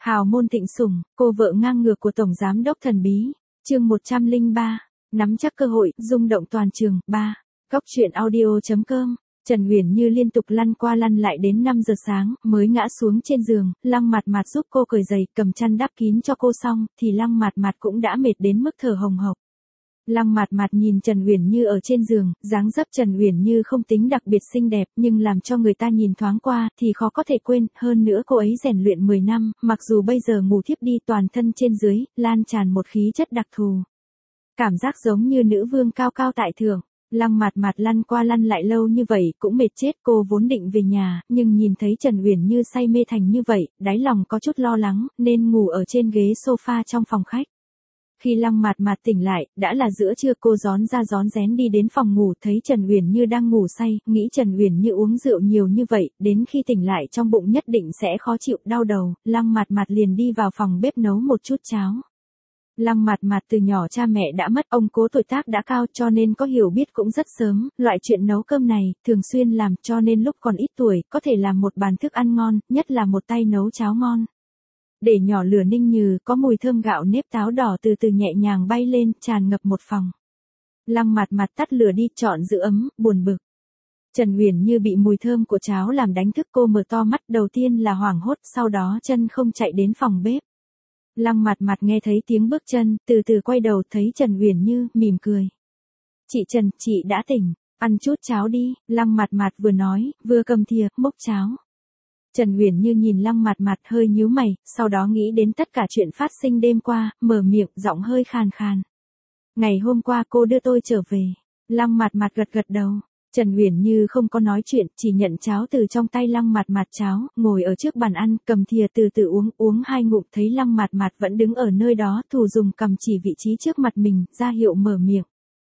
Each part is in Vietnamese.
Hào môn thịnh sủng, cô vợ ngang ngược của Tổng Giám đốc thần bí. Chương 103. Nắm chắc cơ hội, rung động toàn trường. 3. Góc truyện audio.com. Trần Uyển Như liên tục lăn qua lăn lại đến 5 giờ sáng, mới ngã xuống trên giường, Lăng Mạt Mạt giúp cô cởi giày, cầm chăn đắp kín cho cô xong, thì Lăng Mạt Mạt cũng đã mệt đến mức thở hồng hộc. Lăng Mạt Mạt nhìn Trần Uyển Như ở trên giường, dáng dấp Trần Uyển Như không tính đặc biệt xinh đẹp, nhưng làm cho người ta nhìn thoáng qua thì khó có thể quên, hơn nữa cô ấy rèn luyện 10 năm, mặc dù bây giờ ngủ thiếp đi, toàn thân trên dưới lan tràn một khí chất đặc thù. Cảm giác giống như nữ vương cao cao tại thượng. Lăng Mạt Mạt lăn qua lăn lại lâu như vậy cũng mệt chết, cô vốn định về nhà, nhưng nhìn thấy Trần Uyển Như say mê thành như vậy, đáy lòng có chút lo lắng, nên ngủ ở trên ghế sofa trong phòng khách. Khi Lăng Mạt Mạt tỉnh lại, đã là giữa trưa, cô rón ra rón rén đi đến phòng ngủ, thấy Trần Uyển Như đang ngủ say, nghĩ Trần Uyển Như uống rượu nhiều như vậy, đến khi tỉnh lại trong bụng nhất định sẽ khó chịu, đau đầu, Lăng Mạt Mạt liền đi vào phòng bếp nấu một chút cháo. Lăng Mạt Mạt từ nhỏ cha mẹ đã mất, ông cố tuổi tác đã cao cho nên có hiểu biết cũng rất sớm, loại chuyện nấu cơm này, thường xuyên làm cho nên lúc còn ít tuổi, có thể làm một bàn thức ăn ngon, nhất là một tay nấu cháo ngon. Để nhỏ lửa ninh nhừ, có mùi thơm gạo nếp táo đỏ từ từ nhẹ nhàng bay lên, tràn ngập một phòng. Lăng Mạt Mạt tắt lửa đi, chọn giữ ấm, buồn bực. Trần Uyển Như bị mùi thơm của cháo làm đánh thức, cô mở to mắt, đầu tiên là hoảng hốt, sau đó chân không chạy đến phòng bếp. Lăng Mạt Mạt nghe thấy tiếng bước chân, từ từ quay đầu thấy Trần Uyển Như, mỉm cười. Chị Trần, chị đã tỉnh, ăn chút cháo đi, Lăng Mạt Mạt vừa nói, vừa cầm thìa, múc cháo. Trần Uyển Như nhìn Lăng Mạt Mạt hơi nhíu mày, sau đó nghĩ đến tất cả chuyện phát sinh đêm qua, mở miệng, giọng hơi khàn khàn. Ngày hôm qua cô đưa tôi trở về. Lăng Mạt Mạt gật gật đầu. Trần Uyển Như không có nói chuyện, chỉ nhận cháo từ trong tay Lăng Mạt Mạt cháo, ngồi ở trước bàn ăn, cầm thìa từ từ uống 2 ngụm, thấy Lăng Mạt Mạt vẫn đứng ở nơi đó, thủ dùng cầm chỉ vị trí trước mặt mình, ra hiệu mở miệng.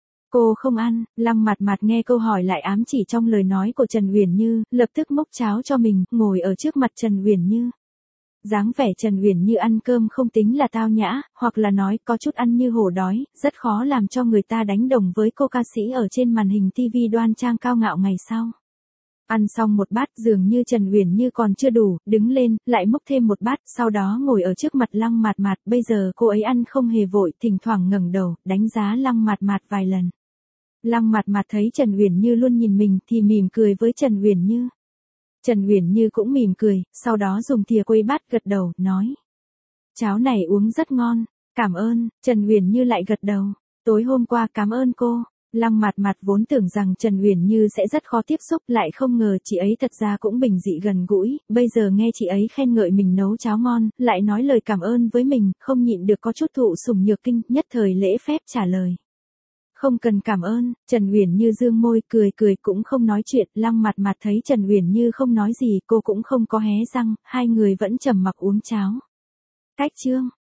Cô không ăn, Lăng Mạt Mạt nghe câu hỏi lại ám chỉ trong lời nói của Trần Uyển Như, lập tức múc cháo cho mình, ngồi ở trước mặt Trần Uyển Như. Dáng vẻ Trần Uyển Như ăn cơm không tính là tao nhã, hoặc là nói có chút ăn như hổ đói, rất khó làm cho người ta đánh đồng với cô ca sĩ ở trên màn hình TV đoan trang cao ngạo ngày sau. Ăn xong một bát, dường như Trần Uyển Như còn chưa đủ, đứng lên, lại múc thêm một bát, sau đó ngồi ở trước mặt Lăng Mạt Mạt, bây giờ cô ấy ăn không hề vội, thỉnh thoảng ngẩng đầu, đánh giá Lăng Mạt Mạt vài lần. Lăng Mạt Mạt thấy Trần Uyển Như luôn nhìn mình thì mỉm cười với Trần Uyển Như. Trần Uyển Như cũng mỉm cười, sau đó dùng thìa quấy bát, gật đầu, nói. Cháo này uống rất ngon, cảm ơn, Trần Uyển Như lại gật đầu. Tối hôm qua cảm ơn cô. Lăng Mạt Mạt vốn tưởng rằng Trần Uyển Như sẽ rất khó tiếp xúc, lại không ngờ chị ấy thật ra cũng bình dị gần gũi, bây giờ nghe chị ấy khen ngợi mình nấu cháo ngon, lại nói lời cảm ơn với mình, không nhịn được có chút thụ sủng nhược kinh, nhất thời lễ phép trả lời. Không cần cảm ơn, Trần Uyển Như dương môi, cười cũng không nói chuyện, Lăng Mạt Mạt thấy Trần Uyển Như không nói gì, cô cũng không có hé răng, hai người vẫn trầm mặc uống cháo. Cách chương.